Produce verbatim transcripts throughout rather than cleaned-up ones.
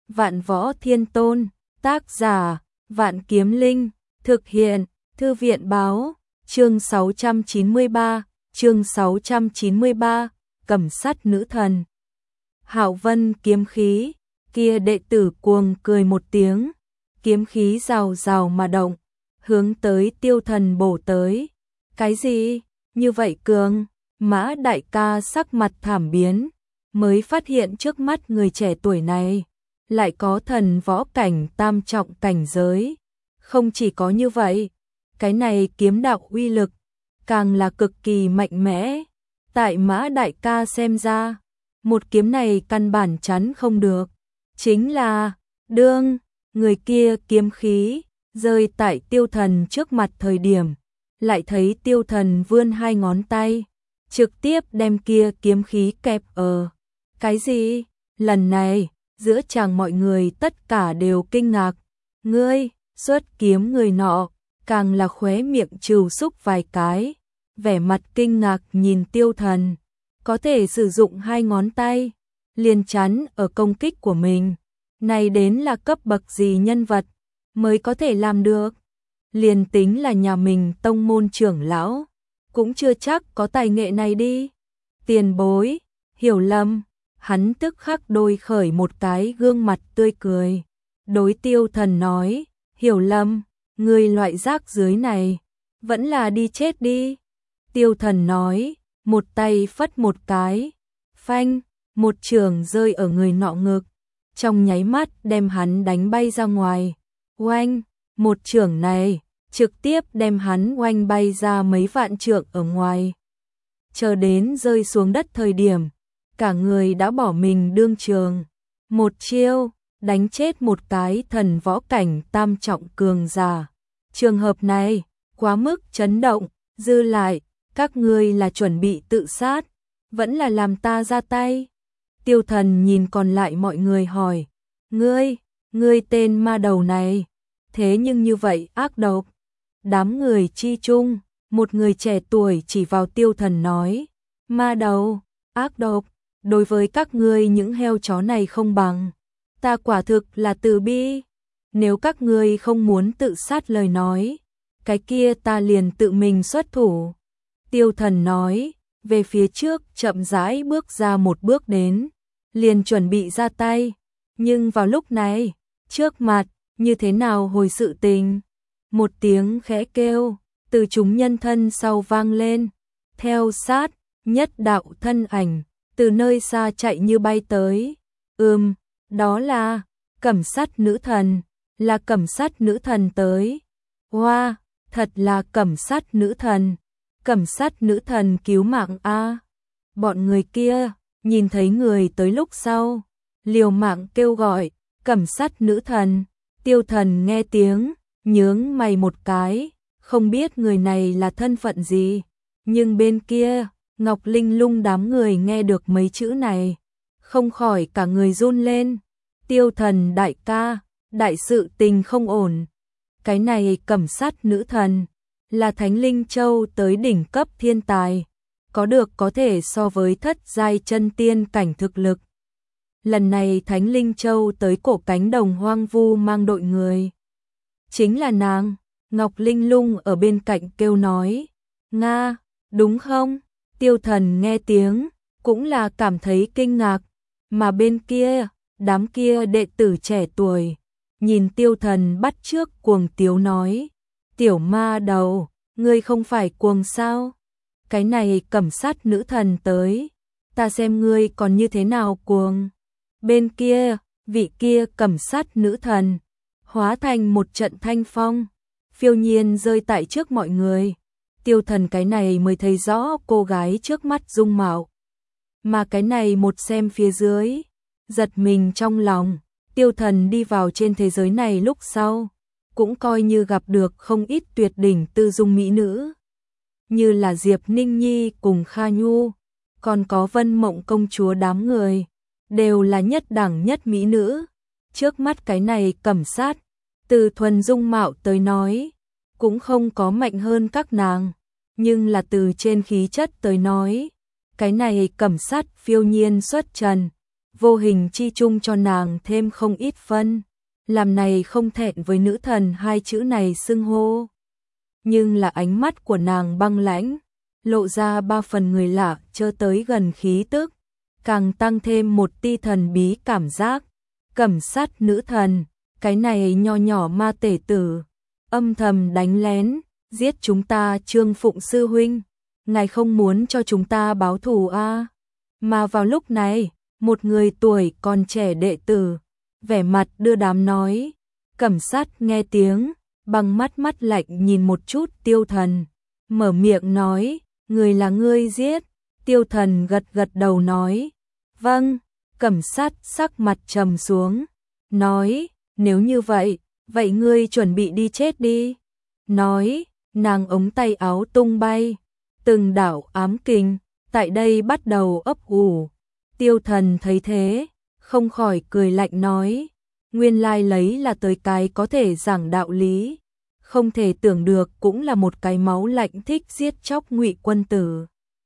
Vạn Võ Thiên Tôn, tác giả, Vạn Kiếm Linh, thực hiện, Thư viện báo, chương sáu trăm chín mươi ba, chương sáu trăm chín mươi ba, Cẩm Sắt Nữ Thần. Hạo Vân kiếm khí, kia đệ tử cuồng cười một tiếng, kiếm khí rào rào mà động, hướng tới Tiêu Thần bổ tới. Cái gì? Như vậy cường? Mã đại ca sắc mặt thảm biến, mới phát hiện trước mắt người trẻ tuổi này lại có thần võ cảnh tam trọng cảnh giới. Không chỉ có như vậy, cái này kiếm đạo uy lực càng là cực kỳ mạnh mẽ. Tại Mã đại ca xem ra, một kiếm này căn bản chắn không được. Chính là, đương, người kia kiếm khí rơi tại Tiêu Thần trước mặt thời điểm, lại thấy Tiêu Thần vươn hai ngón tay, trực tiếp đem kia kiếm khí kẹp ở. Cái gì? Lần này, giữa chàng mọi người tất cả đều kinh ngạc. Ngươi, xuất kiếm người nọ, càng là khóe miệng trừ xúc vài cái, vẻ mặt kinh ngạc nhìn Tiêu Thần. Có thể sử dụng hai ngón tay, liền chắn ở công kích của mình. Này đến là cấp bậc gì nhân vật mới có thể làm được? Liền tính là nhà mình tông môn trưởng lão, cũng chưa chắc có tài nghệ này đi. Tiền bối, hiểu lầm. Hắn tức khắc đôi khởi một cái gương mặt tươi cười. Đối Tiêu Thần nói, hiểu lầm, người loại rác dưới này, vẫn là đi chết đi. Tiêu Thần nói, một tay phất một cái, phanh, một trường rơi ở người nọ ngực, trong nháy mắt đem hắn đánh bay ra ngoài. Oanh, một trường này, trực tiếp đem hắn oanh bay ra mấy vạn trượng ở ngoài. Chờ đến rơi xuống đất thời điểm, cả người đã bỏ mình đương trường. Một chiêu, đánh chết một cái thần võ cảnh tam trọng cường giả. Trường hợp này, quá mức chấn động, dư lại, các ngươi là chuẩn bị tự sát, vẫn là làm ta ra tay. Tiêu Thần nhìn còn lại mọi người hỏi, ngươi, ngươi tên ma đầu này, thế nhưng như vậy ác độc. Đám người chi chung, một người trẻ tuổi chỉ vào Tiêu Thần nói, ma đầu, ác độc, đối với các ngươi những heo chó này không bằng. Ta quả thực là từ bi, nếu các ngươi không muốn tự sát lời nói, cái kia ta liền tự mình xuất thủ. Tiêu Thần nói, về phía trước chậm rãi bước ra một bước đến, liền chuẩn bị ra tay, nhưng vào lúc này, trước mặt, như thế nào hồi sự tình? Một tiếng khẽ kêu, từ chúng nhân thân sau vang lên, theo sát, nhất đạo thân ảnh, từ nơi xa chạy như bay tới. Ừm, đó là Cẩm Sắt Nữ Thần, là Cẩm Sắt Nữ Thần tới. Hoa, wow, thật là Cẩm Sắt Nữ Thần, Cẩm Sắt Nữ Thần cứu mạng a. Bọn người kia, nhìn thấy người tới lúc sau, liều mạng kêu gọi, Cẩm Sắt Nữ Thần. Tiêu Thần nghe tiếng, nhướng mày một cái, không biết người này là thân phận gì, nhưng bên kia, Ngọc Linh Lung đám người nghe được mấy chữ này, không khỏi cả người run lên. Tiêu Thần đại ca, đại sự tình không ổn. Cái này Cẩm Sắt Nữ Thần, là Thánh Linh Châu tới đỉnh cấp thiên tài, có được có thể so với thất giai chân tiên cảnh thực lực. Lần này Thánh Linh Châu tới cổ cánh đồng hoang vu mang đội người. Chính là nàng. Ngọc Linh Lung ở bên cạnh kêu nói, Nga, đúng không? Tiêu Thần nghe tiếng, cũng là cảm thấy kinh ngạc, mà bên kia, đám kia đệ tử trẻ tuổi, nhìn Tiêu Thần bắt chước cuồng tiếu nói, tiểu ma đầu, ngươi không phải cuồng sao? Cái này Cẩm Sắt Nữ Thần tới, ta xem ngươi còn như thế nào cuồng. Bên kia, vị kia Cẩm Sắt Nữ Thần, hóa thành một trận thanh phong, phiêu nhiên rơi tại trước mọi người. Tiêu Thần cái này mới thấy rõ cô gái trước mắt dung mạo. Mà cái này một xem phía dưới, giật mình trong lòng. Tiêu Thần đi vào trên thế giới này lúc sau, cũng coi như gặp được không ít tuyệt đỉnh tư dung mỹ nữ. Như là Diệp Ninh Nhi cùng Kha Nhu, còn có Vân Mộng công chúa đám người, đều là nhất đẳng nhất mỹ nữ. Trước mắt cái này Cẩm Sắt, từ thuần dung mạo tới nói, cũng không có mạnh hơn các nàng, nhưng là từ trên khí chất tới nói, cái này Cẩm Sắt phiêu nhiên xuất trần, vô hình chi chung cho nàng thêm không ít phân. Làm này không thẹn với nữ thần hai chữ này xưng hô. Nhưng là ánh mắt của nàng băng lãnh, lộ ra ba phần người lạ chơ tới gần khí tức, càng tăng thêm một tia thần bí cảm giác. Cẩm sát nữ thần, cái này nho nhỏ ma tể tử, âm thầm đánh lén, giết chúng ta Trương Phụng sư huynh, ngài không muốn cho chúng ta báo thù a? À? Mà vào lúc này, một người tuổi còn trẻ đệ tử, vẻ mặt đưa đám nói, Cẩm sát nghe tiếng, bằng mắt mắt lạnh nhìn một chút Tiêu Thần, mở miệng nói, người là ngươi giết. Tiêu Thần gật gật đầu nói, vâng. Cẩm sát sắc mặt trầm xuống, nói, nếu như vậy, vậy ngươi chuẩn bị đi chết đi. Nói, nàng ống tay áo tung bay, từng đạo ám kình, tại đây bắt đầu ấp ủ. Tiêu Thần thấy thế, không khỏi cười lạnh nói, nguyên lai lấy là tới cái có thể giảng đạo lý, không thể tưởng được cũng là một cái máu lạnh thích giết chóc Ngụy quân tử.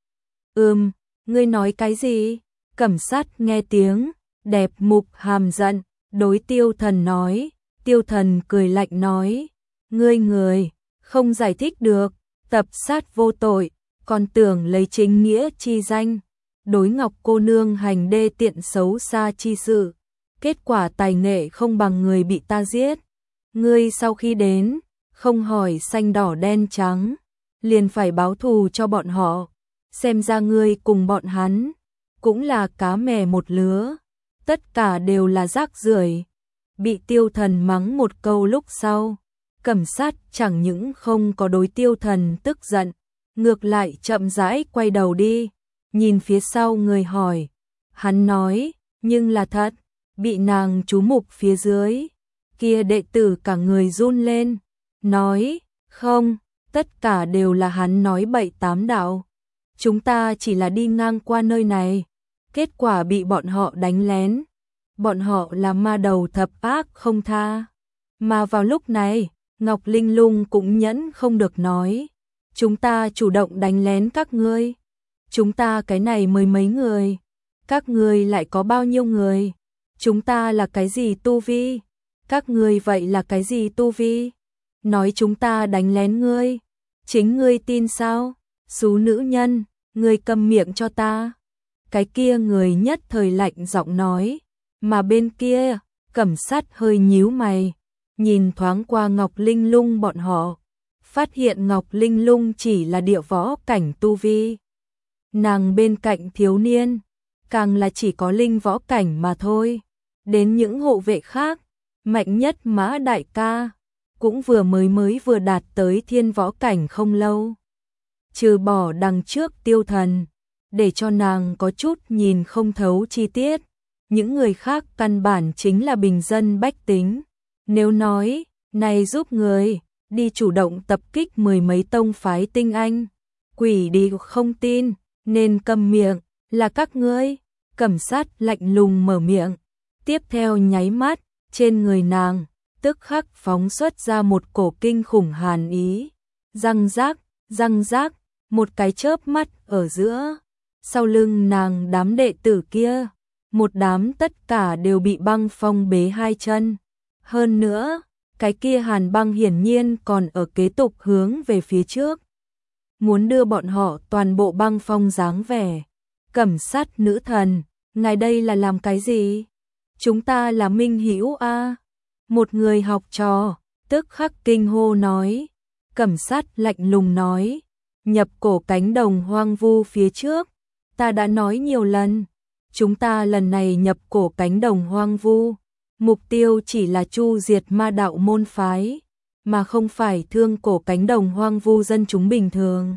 Ừm, ngươi nói cái gì? Cẩm sát nghe tiếng, đẹp mục hàm giận, đối Tiêu Thần nói. Tiêu Thần cười lạnh nói, ngươi người, không giải thích được, tập sát vô tội, còn tưởng lấy chính nghĩa chi danh, đối Ngọc cô nương hành đê tiện xấu xa chi sự, kết quả tài nghệ không bằng người bị ta giết. Ngươi sau khi đến, không hỏi xanh đỏ đen trắng, liền phải báo thù cho bọn họ, xem ra ngươi cùng bọn hắn cũng là cá mè một lứa, tất cả đều là rác rưởi. Bị Tiêu Thần mắng một câu lúc sau, Cẩm sát chẳng những không có đối Tiêu Thần tức giận, ngược lại chậm rãi quay đầu đi, nhìn phía sau người hỏi. Hắn nói, nhưng là thật, bị nàng chú mục phía dưới. Kia đệ tử cả người run lên, nói, không, tất cả đều là hắn nói bậy tám đạo. Chúng ta chỉ là đi ngang qua nơi này, kết quả bị bọn họ đánh lén. Bọn họ là ma đầu thập ác không tha. Mà vào lúc này, Ngọc Linh Lung cũng nhẫn không được nói, chúng ta chủ động đánh lén các ngươi. Chúng ta cái này mới mấy người, các ngươi lại có bao nhiêu người? Chúng ta là cái gì tu vi? Các ngươi vậy là cái gì tu vi? Nói chúng ta đánh lén ngươi, chính ngươi tin sao? Xú nữ nhân, ngươi câm miệng cho ta. Cái kia người nhất thời lạnh giọng nói, mà bên kia, Cẩm sát hơi nhíu mày, nhìn thoáng qua Ngọc Linh Lung bọn họ, phát hiện Ngọc Linh Lung chỉ là địa võ cảnh tu vi. Nàng bên cạnh thiếu niên, càng là chỉ có linh võ cảnh mà thôi. Đến những hộ vệ khác, mạnh nhất Mã đại ca, cũng vừa mới mới vừa đạt tới thiên võ cảnh không lâu. Trừ bỏ đằng trước Tiêu Thần, để cho nàng có chút nhìn không thấu chi tiết. Những người khác căn bản chính là bình dân bách tính. Nếu nói, này giúp người, đi chủ động tập kích mười mấy tông phái tinh anh, quỷ đi không tin, nên câm miệng, là các ngươi. Cẩm sát lạnh lùng mở miệng, tiếp theo nháy mắt, trên người nàng, tức khắc phóng xuất ra một cổ kinh khủng hàn ý. Răng rác, răng rác, một cái chớp mắt ở giữa, sau lưng nàng đám đệ tử kia, một đám tất cả đều bị băng phong bế hai chân. Hơn nữa, cái kia hàn băng hiển nhiên còn ở kế tục hướng về phía trước, muốn đưa bọn họ toàn bộ băng phong dáng vẻ. Cẩm sát nữ thần, ngài đây là làm cái gì? Chúng ta là minh hữu a. Một người học trò, tức khắc kinh hô nói. Cẩm sát lạnh lùng nói, nhập cổ cánh đồng hoang vu phía trước, ta đã nói nhiều lần, chúng ta lần này nhập cổ cánh đồng hoang vu, mục tiêu chỉ là chu diệt ma đạo môn phái, mà không phải thương cổ cánh đồng hoang vu dân chúng bình thường.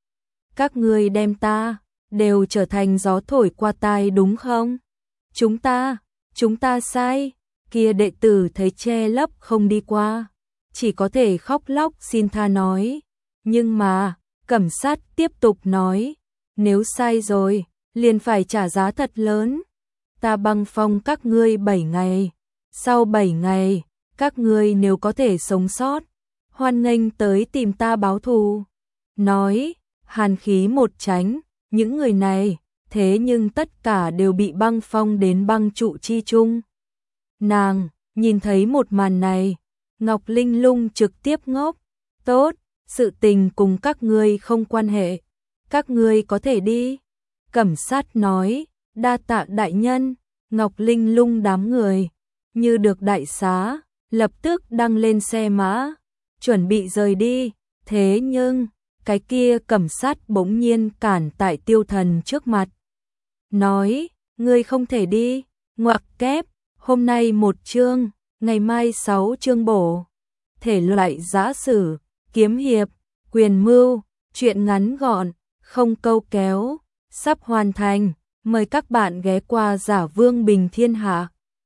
Các ngươi đem ta đều trở thành gió thổi qua tai đúng không? Chúng ta, chúng ta sai. Kia đệ tử thấy che lấp không đi qua, chỉ có thể khóc lóc xin tha nói. Nhưng mà, Cẩm sát tiếp tục nói, nếu sai rồi, liền phải trả giá thật lớn. Ta băng phong các ngươi bảy ngày, sau bảy ngày, các ngươi nếu có thể sống sót, hoan nghênh tới tìm ta báo thù. Nói, hàn khí một tránh, những người này, thế nhưng tất cả đều bị băng phong đến băng trụ chi chung. Nàng, nhìn thấy một màn này, Ngọc Linh Lung trực tiếp ngốc, tốt, sự tình cùng các ngươi không quan hệ, các ngươi có thể đi. Cẩm Sát nói, đa tạ đại nhân. Ngọc Linh Lung đám người, như được đại xá, lập tức đăng lên xe mã, chuẩn bị rời đi, thế nhưng, cái kia Cẩm Sát bỗng nhiên cản tại Tiêu Thần trước mặt. Nói, ngươi không thể đi, ngoặc kép, hôm nay một chương, ngày mai sáu chương bổ. Thể loại giã sử, kiếm hiệp, quyền mưu, truyện ngắn gọn, không câu kéo, sắp hoàn thành, mời các bạn ghé qua Giả Vương Bình Thiên Hạ.